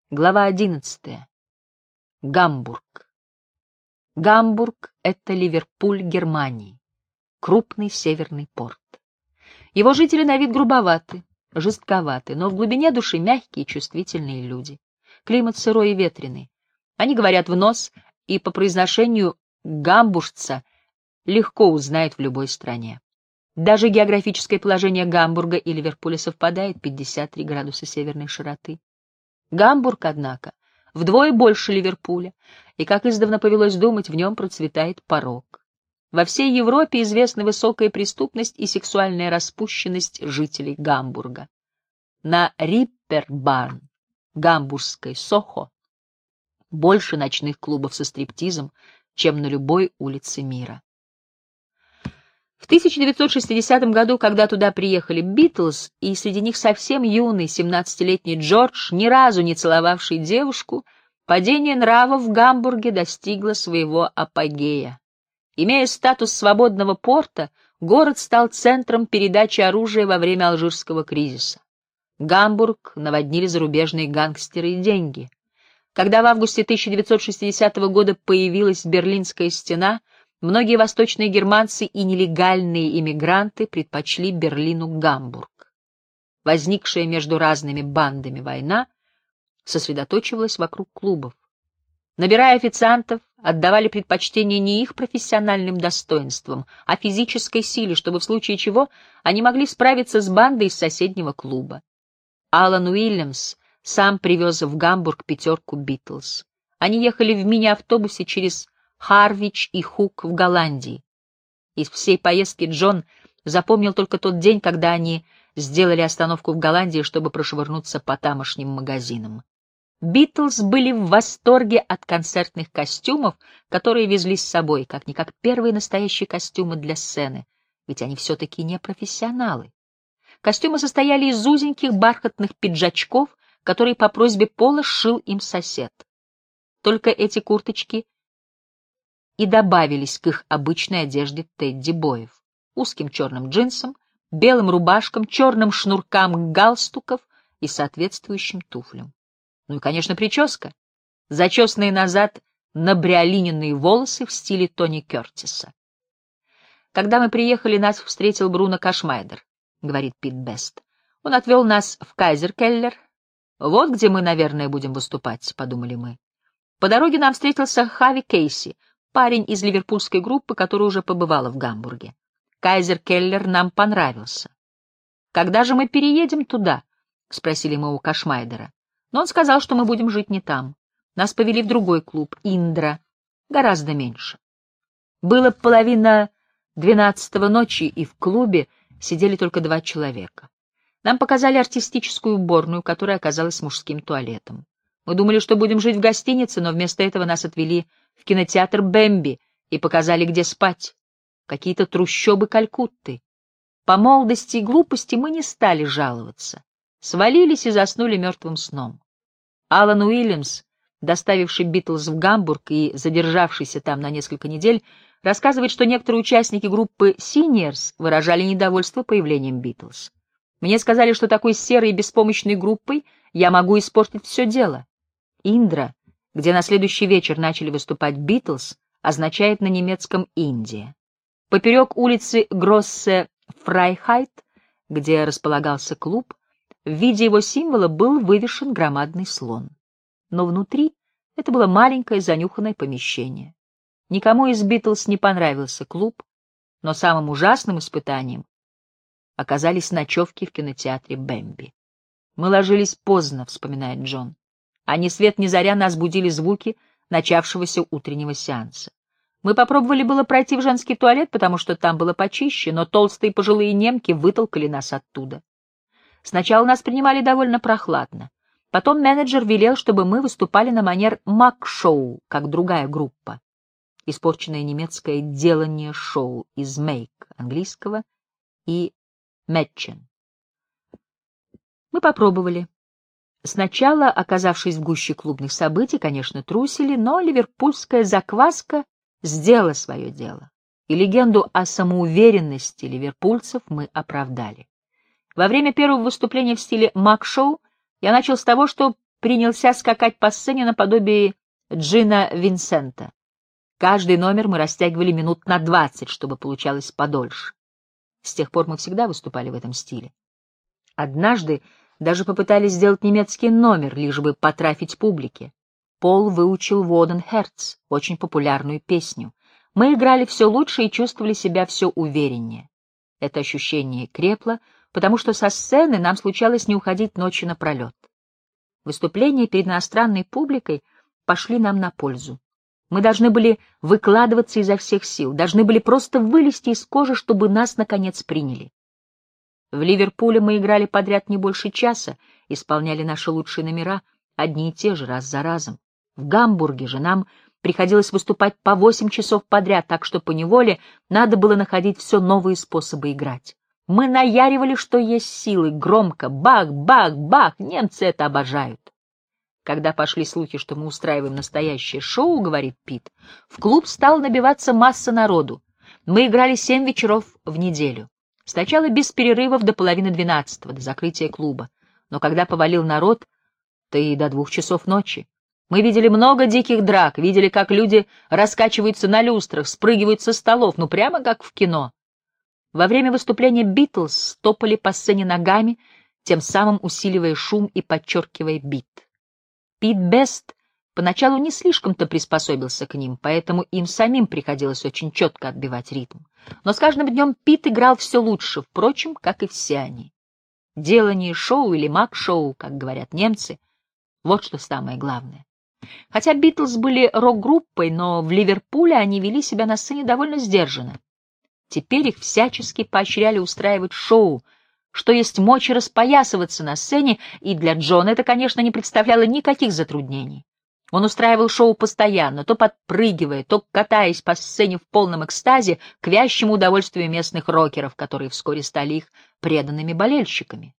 Глава 11. Гамбург. Гамбург — это Ливерпуль Германии, крупный северный порт. Его жители на вид грубоваты, жестковаты, но в глубине души мягкие и чувствительные люди. Климат сырой и ветреный. Они говорят в нос, и по произношению гамбуржца легко узнают в любой стране. Даже географическое положение Гамбурга и Ливерпуля совпадает — 53 градуса северной широты. Гамбург, однако, вдвое больше Ливерпуля, и, как издавна повелось думать, в нем процветает порок. Во всей Европе известна высокая преступность и сексуальная распущенность жителей Гамбурга. На Риппербарн, гамбургской Сохо, больше ночных клубов со стриптизом, чем на любой улице мира. В 1960 году, когда туда приехали Битлз, и среди них совсем юный 17-летний Джордж, ни разу не целовавший девушку, падение нравов в Гамбурге достигло своего апогея. Имея статус свободного порта, город стал центром передачи оружия во время Алжирского кризиса. Гамбург наводнили зарубежные гангстеры и деньги. Когда в августе 1960 года появилась Берлинская стена, многие восточные германцы и нелегальные иммигранты предпочли Берлину Гамбург. Возникшая между разными бандами война сосредоточивалась вокруг клубов. Набирая официантов, отдавали предпочтение не их профессиональным достоинствам, а физической силе, чтобы в случае чего они могли справиться с бандой из соседнего клуба. Алан Уильямс сам привез в Гамбург 5 Битлз. Они ехали в мини-автобусе через Харвич и Хук в Голландии. Из всей поездки Джон запомнил только тот день, когда они сделали остановку в Голландии, чтобы прошвырнуться по тамошним магазинам. Битлз были в восторге от концертных костюмов, которые везли с собой, как-никак первые настоящие костюмы для сцены, ведь они все-таки не профессионалы. Костюмы состояли из узеньких бархатных пиджачков, которые по просьбе Пола сшил им сосед. Только эти курточки и добавились к их обычной одежде тедди-боев: узким черным джинсам, белым рубашкам, черным шнуркам галстуков и соответствующим туфлям. Ну и, конечно, прическа. Зачесанные назад набриолиненные волосы в стиле Тони Кертиса. «Когда мы приехали, нас встретил Бруно Кашмайдер», — говорит Пит Бест. «Он отвел нас в Кайзер-Келлер. Вот где мы, наверное, будем выступать», — подумали мы. По дороге нам встретился Хави Кейси, парень из ливерпульской группы, которая уже побывала в Гамбурге. Кайзер-Келлер нам понравился. «Когда же мы переедем туда?» — спросили мы у Кашмайдера. Но он сказал, что мы будем жить не там. Нас повели в другой клуб, Индра, гораздо меньше. Было 11:30 ночи, и в клубе сидели только 2 человека. Нам показали артистическую уборную, которая оказалась мужским туалетом. Мы думали, что будем жить в гостинице, но вместо этого нас отвели в кинотеатр Бэмби и показали, где спать. Какие-то трущобы Калькутты. По молодости и глупости мы не стали жаловаться. Свалились и заснули мертвым сном. Алан Уильямс, доставивший Битлз в Гамбург и задержавшийся там на несколько недель, рассказывает, что некоторые участники группы Seniors выражали недовольство появлением Битлз. «Мне сказали, что такой серой и беспомощной группой я могу испортить все дело». Индра, где на следующий вечер начали выступать Битлз, означает на немецком «Индия». Поперек улицы Гроссе-Фрайхайт, где располагался клуб, в виде его символа был вывешен громадный слон. Но внутри это было маленькое занюханное помещение. Никому из Битлз не понравился клуб, но самым ужасным испытанием оказались ночевки в кинотеатре Бэмби. «Мы ложились поздно», — вспоминает Джон, «а ни свет ни заря нас будили звуки начавшегося утреннего сеанса. Мы попробовали было пройти в женский туалет, потому что там было почище, но толстые пожилые немки вытолкали нас оттуда. Сначала нас принимали довольно прохладно. Потом менеджер велел, чтобы мы выступали на манер мак-шоу, как другая группа. Испорченное немецкое делание шоу из make английского и matchen. Мы попробовали. Сначала, оказавшись в гуще клубных событий, конечно, трусили, но ливерпульская закваска сделала свое дело, и легенду о самоуверенности ливерпульцев мы оправдали. Во время первого выступления в стиле мак-шоу я начал с того, что принялся скакать по сцене наподобие Джина Винсента. Каждый номер мы растягивали минут на 20, чтобы получалось подольше. С тех пор мы всегда выступали в этом стиле. Однажды даже попытались сделать немецкий номер, лишь бы потрафить публике. Пол выучил «Воден Херц», очень популярную песню. Мы играли все лучше и чувствовали себя все увереннее. Это ощущение крепло, потому что со сцены нам случалось не уходить ночи напролет. Выступления перед иностранной публикой пошли нам на пользу. Мы должны были выкладываться изо всех сил, должны были просто вылезти из кожи, чтобы нас, наконец, приняли. В Ливерпуле мы играли подряд не больше часа, исполняли наши лучшие номера, одни и те же, раз за разом. В Гамбурге же нам приходилось выступать по 8 часов подряд, так что поневоле надо было находить все новые способы играть. Мы наяривали, что есть силы, громко, бах, бах, бах, немцы это обожают. Когда пошли слухи, что мы устраиваем настоящее шоу, говорит Пит, в клуб стала набиваться масса народу. Мы играли 7 вечеров в неделю. Сначала без перерывов до 11:30, до закрытия клуба. Но когда повалил народ, то и до 2 часов ночи. Мы видели много диких драк, видели, как люди раскачиваются на люстрах, спрыгивают со столов, ну прямо как в кино. Во время выступления Битлз топали по сцене ногами, тем самым усиливая шум и подчеркивая бит. Пит Бест поначалу не слишком-то приспособился к ним, поэтому им самим приходилось очень четко отбивать ритм. Но с каждым днем Пит играл все лучше, впрочем, как и все они. Делание шоу или маг-шоу, как говорят немцы, вот что самое главное. Хотя Битлз были рок-группой, но в Ливерпуле они вели себя на сцене довольно сдержанно. Теперь их всячески поощряли устраивать шоу, что есть мочи распоясываться на сцене, и для Джона это, конечно, не представляло никаких затруднений. Он устраивал шоу постоянно, то подпрыгивая, то катаясь по сцене в полном экстазе к вящему удовольствию местных рокеров, которые вскоре стали их преданными болельщиками.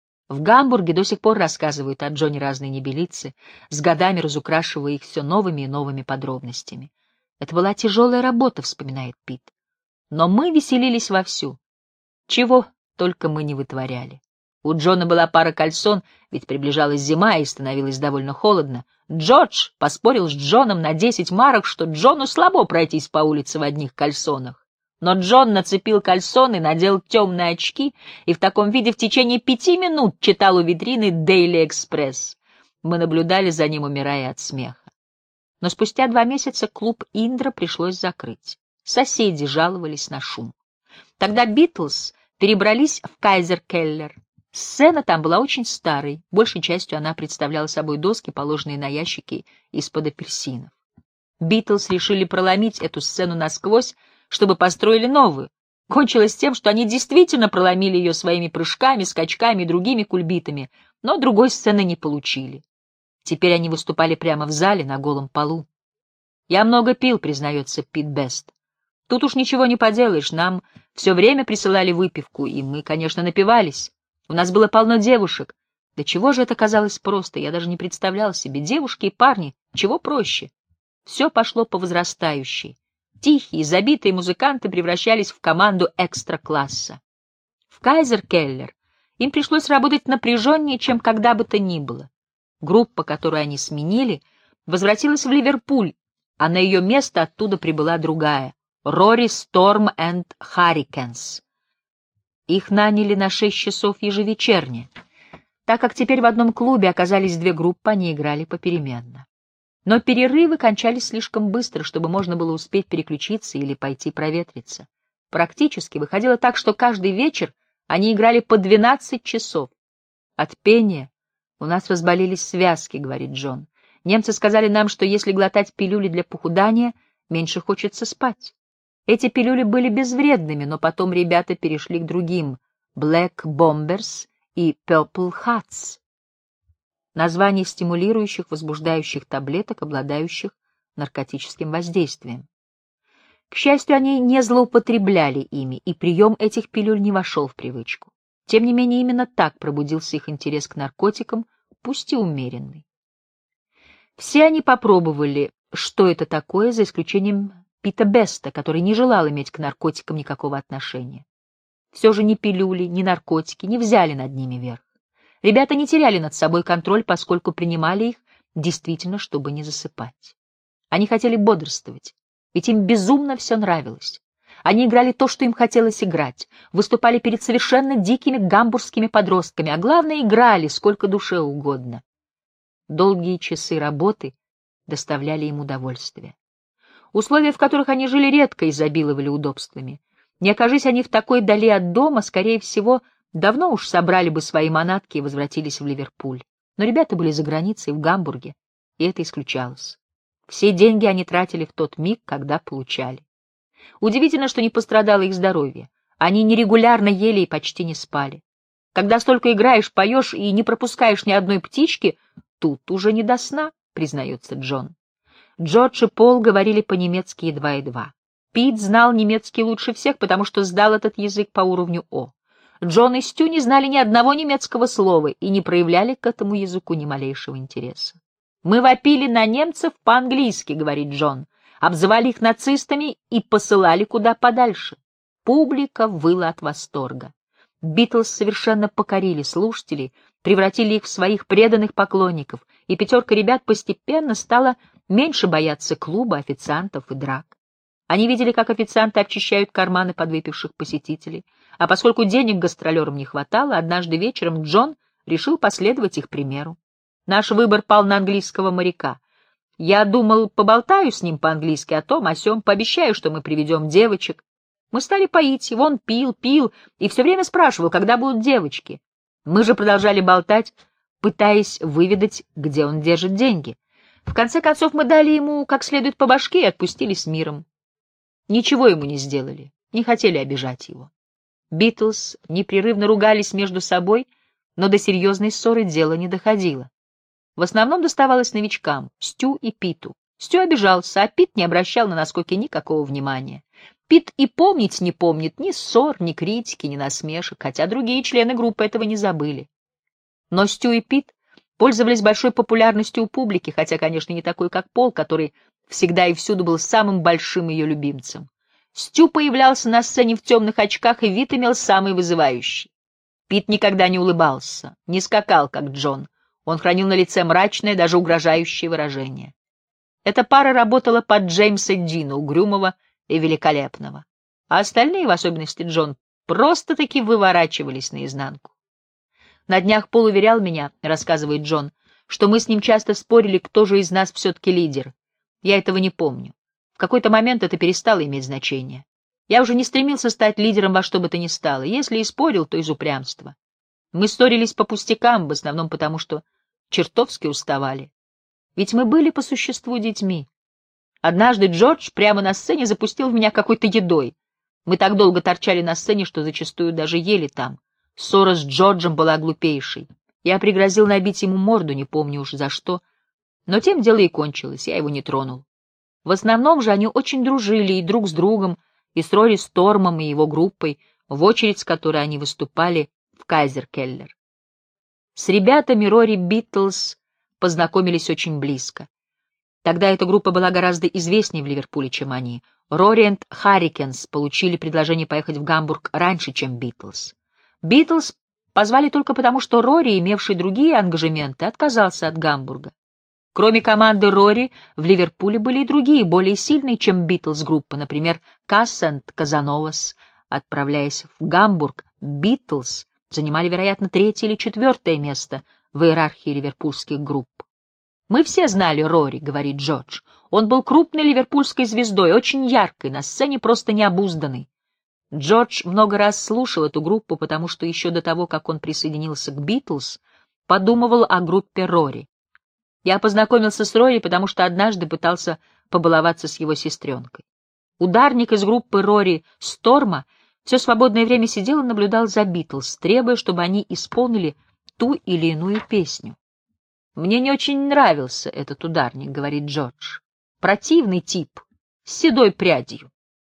В Гамбурге до сих пор рассказывают о Джоне разные небылицы, с годами разукрашивая их все новыми и новыми подробностями. Это была тяжелая работа, вспоминает Пит. Но мы веселились вовсю. Чего только мы не вытворяли. У Джона была пара кальсон, ведь приближалась зима и становилось довольно холодно. Джордж поспорил с Джоном на 10 марок, что Джону слабо пройтись по улице в одних кальсонах. Но Джон нацепил кальсоны, надел темные очки и в таком виде в течение 5 минут читал у витрины Daily Express. Мы наблюдали за ним, умирая от смеха. Но спустя 2 месяца клуб Индра пришлось закрыть. Соседи жаловались на шум. Тогда Битлз перебрались в Кайзер-Келлер. Сцена там была очень старой, большей частью она представляла собой доски, положенные на ящики из-под апельсинов. Битлз решили проломить эту сцену насквозь, чтобы построили новую. Кончилось тем, что они действительно проломили ее своими прыжками, скачками и другими кульбитами, но другой сцены не получили. Теперь они выступали прямо в зале, на голом полу. «Я много пил», — признается Пит Бест. «Тут уж ничего не поделаешь, нам все время присылали выпивку, и мы, конечно, напивались. У нас было полно девушек. Да чего же это казалось просто, я даже не представлял себе. Девушки и парни, чего проще. Все пошло по возрастающей. Тихие, забитые музыканты превращались в команду экстра-класса. В Кайзер-Келлер им пришлось работать напряженнее, чем когда бы то ни было. Группа, которую они сменили, возвратилась в Ливерпуль, а на ее место оттуда прибыла другая — Рори Сторм энд Харрикенс. Их наняли на 6 часов ежевечерне. Так как теперь в одном клубе оказались 2 группы, они играли попеременно. Но перерывы кончались слишком быстро, чтобы можно было успеть переключиться или пойти проветриться. Практически выходило так, что каждый вечер они играли по 12 часов. От пения у нас разболелись связки, говорит Джон. Немцы сказали нам, что если глотать пилюли для похудания, меньше хочется спать. Эти пилюли были безвредными, но потом ребята перешли к другим — Black Bombers и Purple Hats. Название стимулирующих, возбуждающих таблеток, обладающих наркотическим воздействием. К счастью, они не злоупотребляли ими, и прием этих пилюль не вошел в привычку. Тем не менее, именно так пробудился их интерес к наркотикам, пусть и умеренный. Все они попробовали, что это такое, за исключением Пита Беста, который не желал иметь к наркотикам никакого отношения. Все же ни пилюли, ни наркотики не взяли над ними верх. Ребята не теряли над собой контроль, поскольку принимали их действительно, чтобы не засыпать. Они хотели бодрствовать, ведь им безумно все нравилось. Они играли то, что им хотелось играть, выступали перед совершенно дикими гамбургскими подростками, а главное, играли сколько душе угодно. Долгие часы работы доставляли им удовольствие. Условия, в которых они жили, редко изобиловали удобствами. Не окажись они в такой дали от дома, скорее всего, давно уж собрали бы свои манатки и возвратились в Ливерпуль. Но ребята были за границей, в Гамбурге, и это исключалось. Все деньги они тратили в тот миг, когда получали. Удивительно, что не пострадало их здоровье. Они нерегулярно ели и почти не спали. Когда столько играешь, поешь и не пропускаешь ни одной птички, тут уже не до сна, признается Джон. Джордж и Пол говорили по-немецки едва-едва. Пит знал немецкий лучше всех, потому что сдал этот язык по уровню О. Джон и Стю не знали ни одного немецкого слова и не проявляли к этому языку ни малейшего интереса. «Мы вопили на немцев по-английски», — говорит Джон, обзывали их нацистами и посылали куда подальше. Публика выла от восторга. Битлз совершенно покорили слушателей, превратили их в своих преданных поклонников, и пятерка ребят постепенно стала меньше бояться клуба, официантов и драк. Они видели, как официанты обчищают карманы подвыпивших посетителей, а поскольку денег гастролерам не хватало, однажды вечером Джон решил последовать их примеру. Наш выбор пал на английского моряка. Я думал, поболтаю с ним по-английски о том, о сём, пообещаю, что мы приведем девочек. Мы стали поить его, он пил и все время спрашивал, когда будут девочки. Мы же продолжали болтать, пытаясь выведать, где он держит деньги. В конце концов мы дали ему как следует по башке и отпустили с миром. Ничего ему не сделали, не хотели обижать его. Битлз непрерывно ругались между собой, но до серьезной ссоры дело не доходило. В основном доставалось новичкам, Стю и Питу. Стю обижался, а Пит не обращал на наскоки никакого внимания. Пит и помнить не помнит ни ссор, ни критики, ни насмешек, хотя другие члены группы этого не забыли. Но Стю и Пит пользовались большой популярностью у публики, хотя, конечно, не такой, как Пол, который всегда и всюду был самым большим ее любимцем. Стю появлялся на сцене в темных очках, и вид имел самый вызывающий. Пит никогда не улыбался, не скакал, как Джон. Он хранил на лице мрачное, даже угрожающее выражение. Эта пара работала под Джеймса Дина, угрюмого и великолепного. А остальные, в особенности Джон, просто-таки выворачивались наизнанку. На днях Пол уверял меня, рассказывает Джон, что мы с ним часто спорили, кто же из нас все-таки лидер. Я этого не помню. В какой-то момент это перестало иметь значение. Я уже не стремился стать лидером во что бы то ни стало. Если и спорил, то из упрямства. Мы ссорились по пустякам, в основном потому, что чертовски уставали. Ведь мы были по существу детьми. Однажды Джордж прямо на сцене запустил в меня какой-то едой. Мы так долго торчали на сцене, что зачастую даже ели там. Ссора с Джорджем была глупейшей. Я пригрозил набить ему морду, не помню уж за что. Но тем дело и кончилось, я его не тронул. В основном же они очень дружили и друг с другом, и с Рори Стормом и его группой, в очередь с которой они выступали в Кайзер-Келлер. С ребятами Рори Битлз познакомились очень близко. Тогда эта группа была гораздо известнее в Ливерпуле, чем они. Рори энд Харрикенс получили предложение поехать в Гамбург раньше, чем Битлз. Битлз позвали только потому, что Рори, имевший другие ангажементы, отказался от Гамбурга. Кроме команды Рори, в Ливерпуле были и другие, более сильные, чем Битлз группы, например, Касс энд Казановас. Отправляясь в Гамбург, Битлз занимали, вероятно, 3-е или 4-е место в иерархии ливерпульских групп. «Мы все знали Рори», — говорит Джордж. «Он был крупной ливерпульской звездой, очень яркой, на сцене просто необузданной». Джордж много раз слушал эту группу, потому что еще до того, как он присоединился к Битлз, подумывал о группе Рори. Я познакомился с Рори, потому что однажды пытался побаловаться с его сестренкой. Ударник из группы Рори Сторма все свободное время сидел и наблюдал за Битлз, требуя, чтобы они исполнили ту или иную песню. «Мне не очень нравился этот ударник», — говорит Джордж. «Противный тип, с седой прядью».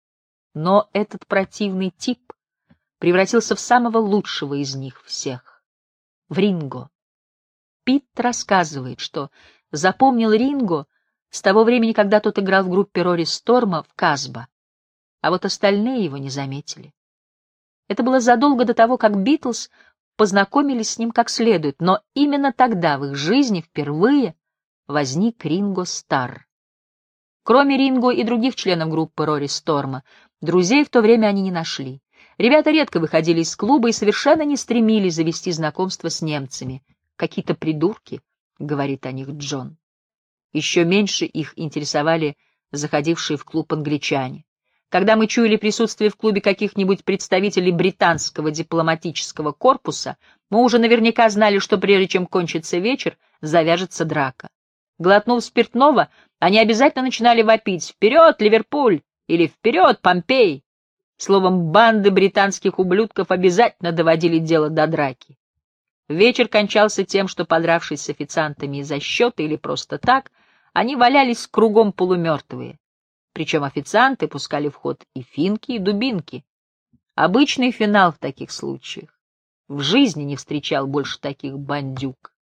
Но этот противный тип превратился в самого лучшего из них всех — в Ринго. Пит рассказывает, что запомнил Ринго с того времени, когда тот играл в группе Рори Сторма в Казбо, а вот остальные его не заметили. Это было задолго до того, как Битлз познакомились с ним как следует, но именно тогда в их жизни впервые возник Ринго Старр. Кроме Ринго и других членов группы Рори Сторма, друзей в то время они не нашли. Ребята редко выходили из клуба и совершенно не стремились завести знакомство с немцами. «Какие-то придурки», — говорит о них Джон. Еще меньше их интересовали заходившие в клуб англичане. Когда мы чуяли присутствие в клубе каких-нибудь представителей британского дипломатического корпуса, мы уже наверняка знали, что прежде чем кончится вечер, завяжется драка. Глотнув спиртного, они обязательно начинали вопить «Вперед, Ливерпуль!» или «Вперед, Помпей!». Словом, банды британских ублюдков обязательно доводили дело до драки. Вечер кончался тем, что, подравшись с официантами из-за счета или просто так, они валялись кругом полумертвые. Причем официанты пускали в ход и финки, и дубинки. Обычный финал в таких случаях. В жизни не встречал больше таких бандюк.